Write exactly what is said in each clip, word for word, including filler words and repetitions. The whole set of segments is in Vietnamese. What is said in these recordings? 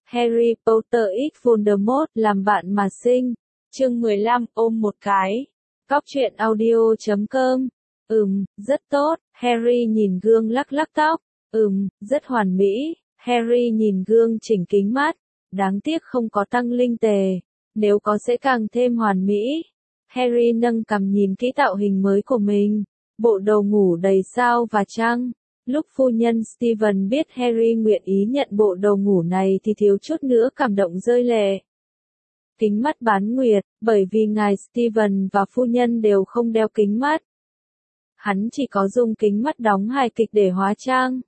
Harry Potter x Voldemort làm bạn mà sinh. Chương mười lăm, ôm một cái. Cóc truyện audio chấm com. Ừm, rất tốt. Harry nhìn gương lắc lắc tóc. Ừm, rất hoàn mỹ. Harry nhìn gương chỉnh kính mắt. Đáng tiếc không có tăng linh tề. Nếu có sẽ càng thêm hoàn mỹ. Harry nâng cằm nhìn kỹ tạo hình mới của mình. Bộ đồ ngủ đầy sao và trăng. Lúc phu nhân Steven biết Harry nguyện ý nhận bộ đồ ngủ này thì thiếu chút nữa cảm động rơi lệ. Kính mắt bán nguyệt, bởi vì ngài Steven và phu nhân đều không đeo kính mắt. Hắn chỉ có dùng kính mắt đóng hài kịch để hóa trang.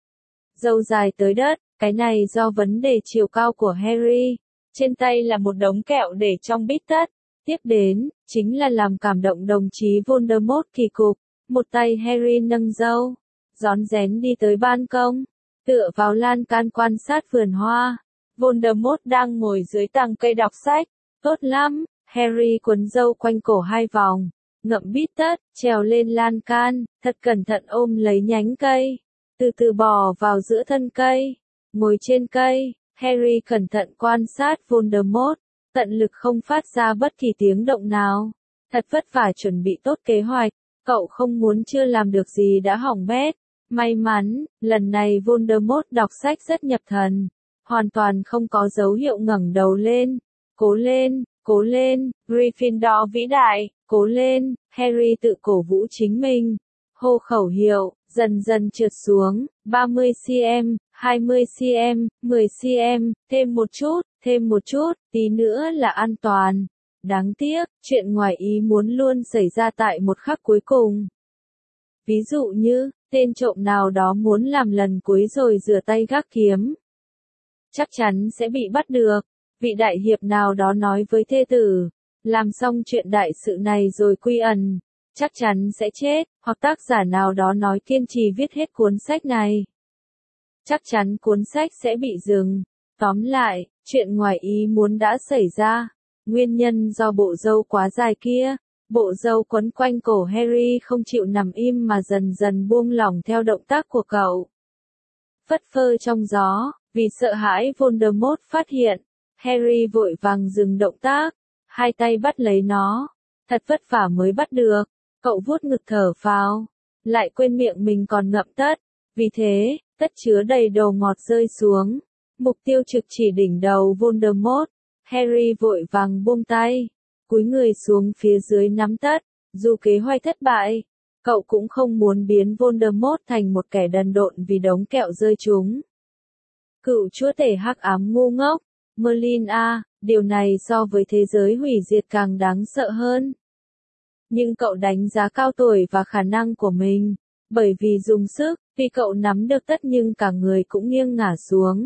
Râu dài tới đất, cái này do vấn đề chiều cao của Harry. Trên tay là một đống kẹo để trong bít tất. Tiếp đến, chính là làm cảm động đồng chí Voldemort kỳ cục. Một tay Harry nâng râu, rón rén đi tới ban công, tựa vào lan can quan sát vườn hoa. Voldemort đang ngồi dưới tàng cây đọc sách. Tốt lắm, Harry cuốn râu quanh cổ hai vòng, ngậm bít tất, trèo lên lan can, thật cẩn thận ôm lấy nhánh cây, từ từ bò vào giữa thân cây. Ngồi trên cây, Harry cẩn thận quan sát Voldemort, tận lực không phát ra bất kỳ tiếng động nào. Thật vất vả chuẩn bị tốt kế hoạch, cậu không muốn chưa làm được gì đã hỏng bét. May mắn, lần này Voldemort đọc sách rất nhập thần, hoàn toàn không có dấu hiệu ngẩng đầu lên. Cố lên, cố lên, Gryffindor vĩ đại, cố lên. Harry tự cổ vũ chính mình, hô khẩu hiệu, dần dần trượt xuống, ba mươi xăng-ti-mét, hai mươi xăng-ti-mét, mười xăng-ti-mét, thêm một chút, thêm một chút, tí nữa là an toàn. Đáng tiếc, chuyện ngoài ý muốn luôn xảy ra tại một khắc cuối cùng. Ví dụ như, tên trộm nào đó muốn làm lần cuối rồi rửa tay gác kiếm. Chắc chắn sẽ bị bắt được. Vị đại hiệp nào đó nói với thê tử, làm xong chuyện đại sự này rồi quy ẩn, chắc chắn sẽ chết, hoặc tác giả nào đó nói kiên trì viết hết cuốn sách này. Chắc chắn cuốn sách sẽ bị dừng. Tóm lại, chuyện ngoài ý muốn đã xảy ra. Nguyên nhân do bộ râu quá dài kia. Bộ râu quấn quanh cổ Harry không chịu nằm im mà dần dần buông lỏng theo động tác của cậu. Phất phơ trong gió, vì sợ hãi Voldemort phát hiện, Harry vội vàng dừng động tác, hai tay bắt lấy nó. Thật vất vả mới bắt được, cậu vuốt ngực thở phào, lại quên miệng mình còn ngậm tất. Vì thế, tất chứa đầy đồ ngọt rơi xuống. Mục tiêu trực chỉ đỉnh đầu Voldemort. Harry vội vàng buông tay, cúi người xuống phía dưới nắm tất. Dù kế hoạch thất bại, cậu cũng không muốn biến Voldemort thành một kẻ đần độn vì đống kẹo rơi trúng. Cựu chúa tể hắc ám ngu ngốc, Merlin à, điều này so với thế giới hủy diệt càng đáng sợ hơn. Nhưng cậu đánh giá cao tuổi và khả năng của mình, bởi vì dùng sức, vì cậu nắm được tất nhưng cả người cũng nghiêng ngả xuống.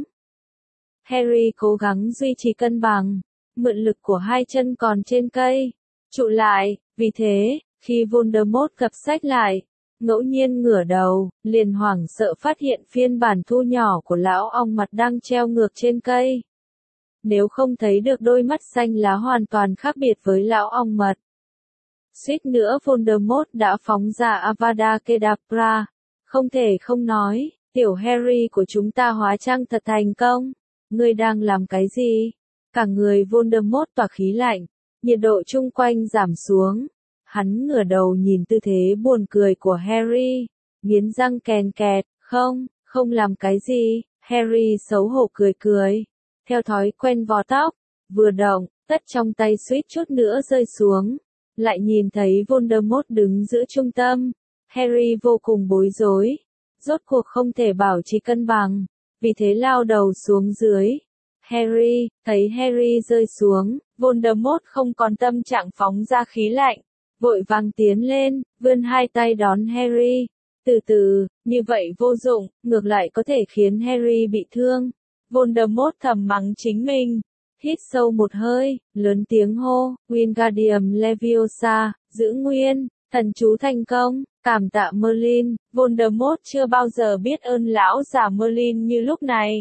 Harry cố gắng duy trì cân bằng, mượn lực của hai chân còn trên cây, trụ lại. Vì thế, khi Voldemort gập sách lại, ngẫu nhiên ngửa đầu, liền hoảng sợ phát hiện phiên bản thu nhỏ của lão ong mật đang treo ngược trên cây. Nếu không thấy được đôi mắt xanh lá hoàn toàn khác biệt với lão ong mật. Suýt nữa Voldemort đã phóng ra Avada Kedavra. Không thể không nói, tiểu Harry của chúng ta hóa trang thật thành công. Ngươi đang làm cái gì? Cả người Voldemort tỏa khí lạnh, nhiệt độ chung quanh giảm xuống. Hắn ngửa đầu nhìn tư thế buồn cười của Harry, nghiến răng kèn kẹt, không, không làm cái gì. Harry xấu hổ cười cười, theo thói quen vò tóc, vừa động, tất trong tay suýt chút nữa rơi xuống. Lại nhìn thấy Voldemort đứng giữa trung tâm, Harry vô cùng bối rối, rốt cuộc không thể bảo trì cân bằng, vì thế lao đầu xuống dưới. Harry, thấy Harry rơi xuống, Voldemort không còn tâm trạng phóng ra khí lạnh, vội vàng tiến lên, vươn hai tay đón Harry. Từ từ, như vậy vô dụng, ngược lại có thể khiến Harry bị thương. Voldemort thầm mắng chính mình, hít sâu một hơi, lớn tiếng hô, Wingardium Leviosa, giữ nguyên, thần chú thành công, cảm tạ Merlin. Voldemort chưa bao giờ biết ơn lão già Merlin như lúc này.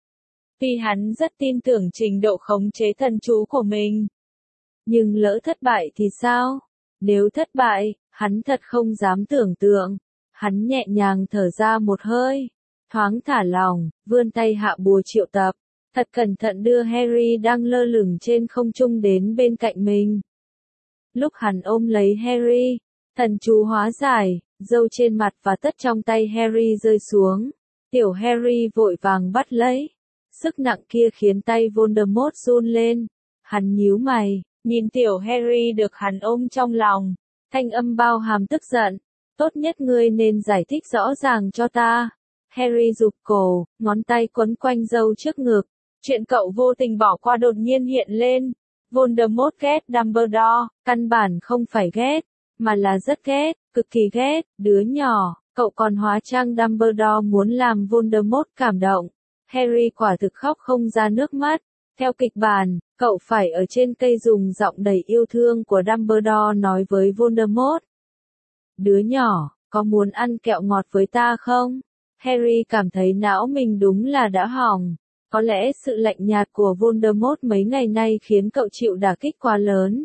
Vì hắn rất tin tưởng trình độ khống chế thần chú của mình. Nhưng lỡ thất bại thì sao? Nếu thất bại, hắn thật không dám tưởng tượng. Hắn nhẹ nhàng thở ra một hơi, thoáng thả lỏng, vươn tay hạ bùa triệu tập. thật cẩn thận đưa Harry đang lơ lửng trên không trung đến bên cạnh mình. Lúc hắn ôm lấy Harry, thần chú hóa giải, dâu trên mặt và tất trong tay Harry rơi xuống. Tiểu Harry vội vàng bắt lấy. Sức nặng kia khiến tay Voldemort run lên. Hắn nhíu mày, nhìn tiểu Harry được hắn ôm trong lòng. Thanh âm bao hàm tức giận. Tốt nhất ngươi nên giải thích rõ ràng cho ta. Harry rụt cổ, ngón tay quấn quanh râu trước ngực. Chuyện cậu vô tình bỏ qua đột nhiên hiện lên. Voldemort ghét Dumbledore, căn bản không phải ghét, mà là rất ghét, cực kỳ ghét, đứa nhỏ, cậu còn hóa trang Dumbledore muốn làm Voldemort cảm động. Harry quả thực khóc không ra nước mắt. Theo kịch bản, cậu phải ở trên cây dùng giọng đầy yêu thương của Dumbledore nói với Voldemort. Đứa nhỏ, có muốn ăn kẹo ngọt với ta không? Harry cảm thấy não mình đúng là đã hỏng. Có lẽ sự lạnh nhạt của Voldemort mấy ngày nay khiến cậu chịu đả kích quá lớn.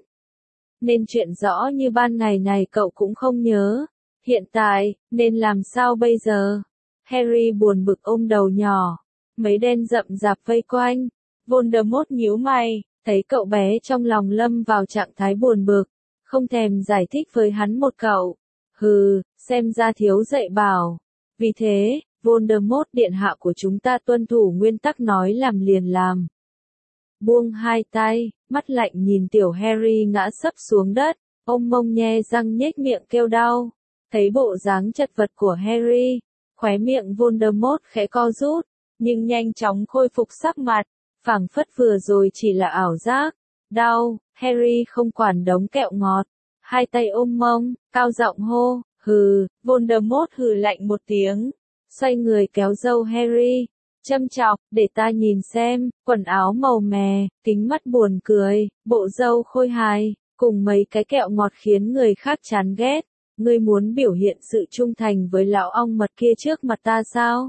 Nên chuyện rõ như ban ngày này cậu cũng không nhớ. Hiện tại, nên làm sao bây giờ? Harry buồn bực ôm đầu nhỏ. Mấy đen rậm rạp vây quanh. Voldemort nhíu mày, thấy cậu bé trong lòng lâm vào trạng thái buồn bực. Không thèm giải thích với hắn một cậu. Hừ, xem ra thiếu dạy bảo. Vì thế, Voldemort điện hạ của chúng ta tuân thủ nguyên tắc nói làm liền làm. Buông hai tay, mắt lạnh nhìn tiểu Harry ngã sấp xuống đất, ôm mông nhe răng nhếch miệng kêu đau. Thấy bộ dáng chật vật của Harry, khóe miệng Voldemort khẽ co rút, nhưng nhanh chóng khôi phục sắc mặt, phảng phất vừa rồi chỉ là ảo giác. Đau, Harry không quản đống kẹo ngọt, hai tay ôm mông, cao giọng hô, hừ, Voldemort hừ lạnh một tiếng. Xoay người kéo râu Harry, châm chọc, để ta nhìn xem, quần áo màu mè, kính mắt buồn cười, bộ râu khôi hài, cùng mấy cái kẹo ngọt khiến người khác chán ghét. Ngươi muốn biểu hiện sự trung thành với lão ong mật kia trước mặt ta sao?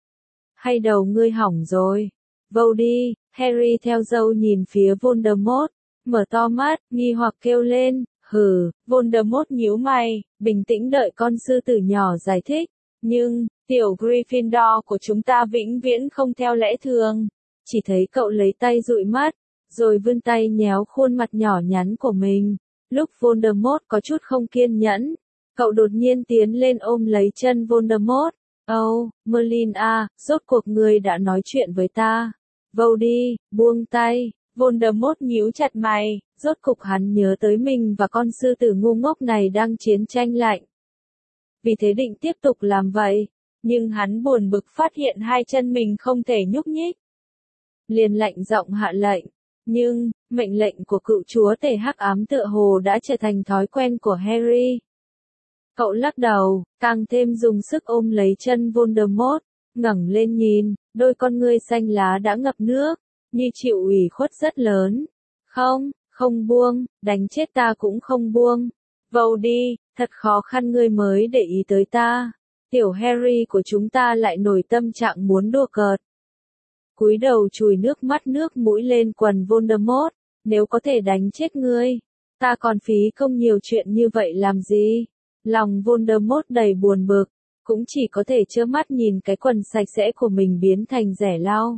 Hay đầu ngươi hỏng rồi? Vâu đi, Harry theo râu nhìn phía Voldemort, mở to mắt, nghi hoặc kêu lên, hừ, Voldemort nhíu mày, bình tĩnh đợi con sư tử nhỏ giải thích. Nhưng, tiểu Gryffindor của chúng ta vĩnh viễn không theo lẽ thường. Chỉ thấy cậu lấy tay dụi mắt, rồi vươn tay nhéo khuôn mặt nhỏ nhắn của mình. Lúc Voldemort có chút không kiên nhẫn, cậu đột nhiên tiến lên ôm lấy chân Voldemort. Oh, Merlin à, rốt cuộc ngươi đã nói chuyện với ta. Vâu đi, buông tay. Voldemort nhíu chặt mày, rốt cục hắn nhớ tới mình và con sư tử ngu ngốc này đang chiến tranh lạnh. Vì thế định tiếp tục làm vậy, nhưng hắn buồn bực phát hiện hai chân mình không thể nhúc nhích. Liền lạnh giọng hạ lệnh, nhưng, mệnh lệnh của cựu chúa tể hắc ám tựa hồ đã trở thành thói quen của Harry. Cậu lắc đầu, càng thêm dùng sức ôm lấy chân Voldemort, ngẩng lên nhìn, đôi con ngươi xanh lá đã ngập nước, như chịu ủy khuất rất lớn. Không, không buông, đánh chết ta cũng không buông. Vâu đi, thật khó khăn ngươi mới để ý tới ta. Tiểu Harry của chúng ta lại nổi tâm trạng muốn đùa cợt. Cúi đầu chùi nước mắt nước mũi lên quần Voldemort, nếu có thể đánh chết ngươi, ta còn phí công nhiều chuyện như vậy làm gì? Lòng Voldemort đầy buồn bực, cũng chỉ có thể trơ mắt nhìn cái quần sạch sẽ của mình biến thành rẻ lau.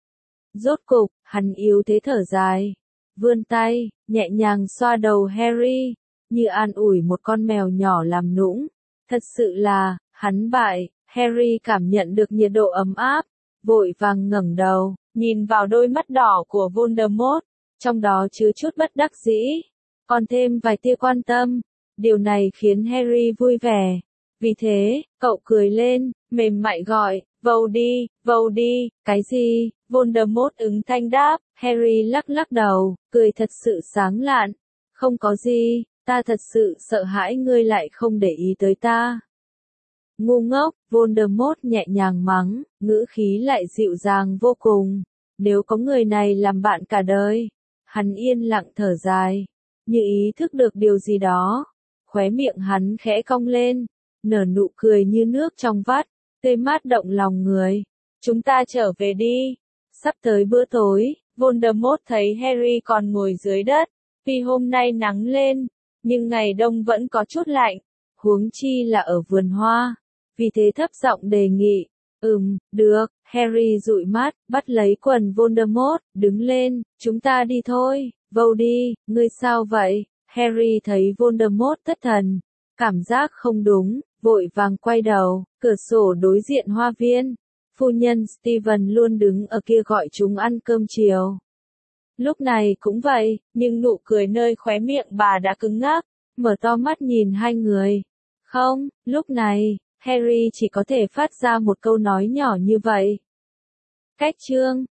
Rốt cục, hắn yếu thế thở dài, vươn tay, nhẹ nhàng xoa đầu Harry, như an ủi một con mèo nhỏ làm nũng. Thật sự là, hắn bại. Harry cảm nhận được nhiệt độ ấm áp, vội vàng ngẩng đầu, nhìn vào đôi mắt đỏ của Voldemort, trong đó chứa chút bất đắc dĩ, còn thêm vài tia quan tâm. Điều này khiến Harry vui vẻ. Vì thế, cậu cười lên, mềm mại gọi, vâu đi, vâu đi, cái gì? Voldemort ứng thanh đáp. Harry lắc lắc đầu, cười thật sự sáng lạn. Không có gì, ta thật sự sợ hãi ngươi lại không để ý tới ta. Ngu ngốc, Voldemort nhẹ nhàng mắng, ngữ khí lại dịu dàng vô cùng. Nếu có người này làm bạn cả đời. Hắn yên lặng thở dài, như ý thức được điều gì đó. Khóe miệng hắn khẽ cong lên, nở nụ cười như nước trong vắt, tươi mát động lòng người. Chúng ta trở về đi. Sắp tới bữa tối, Voldemort thấy Harry còn ngồi dưới đất. Vì hôm nay nắng lên, nhưng ngày đông vẫn có chút lạnh, huống chi là ở vườn hoa. Vì thế thấp giọng đề nghị, Ừm, được, Harry dụi mắt, bắt lấy quần Voldemort, đứng lên, chúng ta đi thôi, Vô đi, ngươi sao vậy? Harry thấy Voldemort thất thần, cảm giác không đúng, vội vàng quay đầu, cửa sổ đối diện hoa viên. Phu nhân Steven luôn đứng ở kia gọi chúng ăn cơm chiều. Lúc này cũng vậy, nhưng nụ cười nơi khóe miệng bà đã cứng ngắc, mở to mắt nhìn hai người. Không, lúc này, Harry chỉ có thể phát ra một câu nói nhỏ như vậy. Cách chương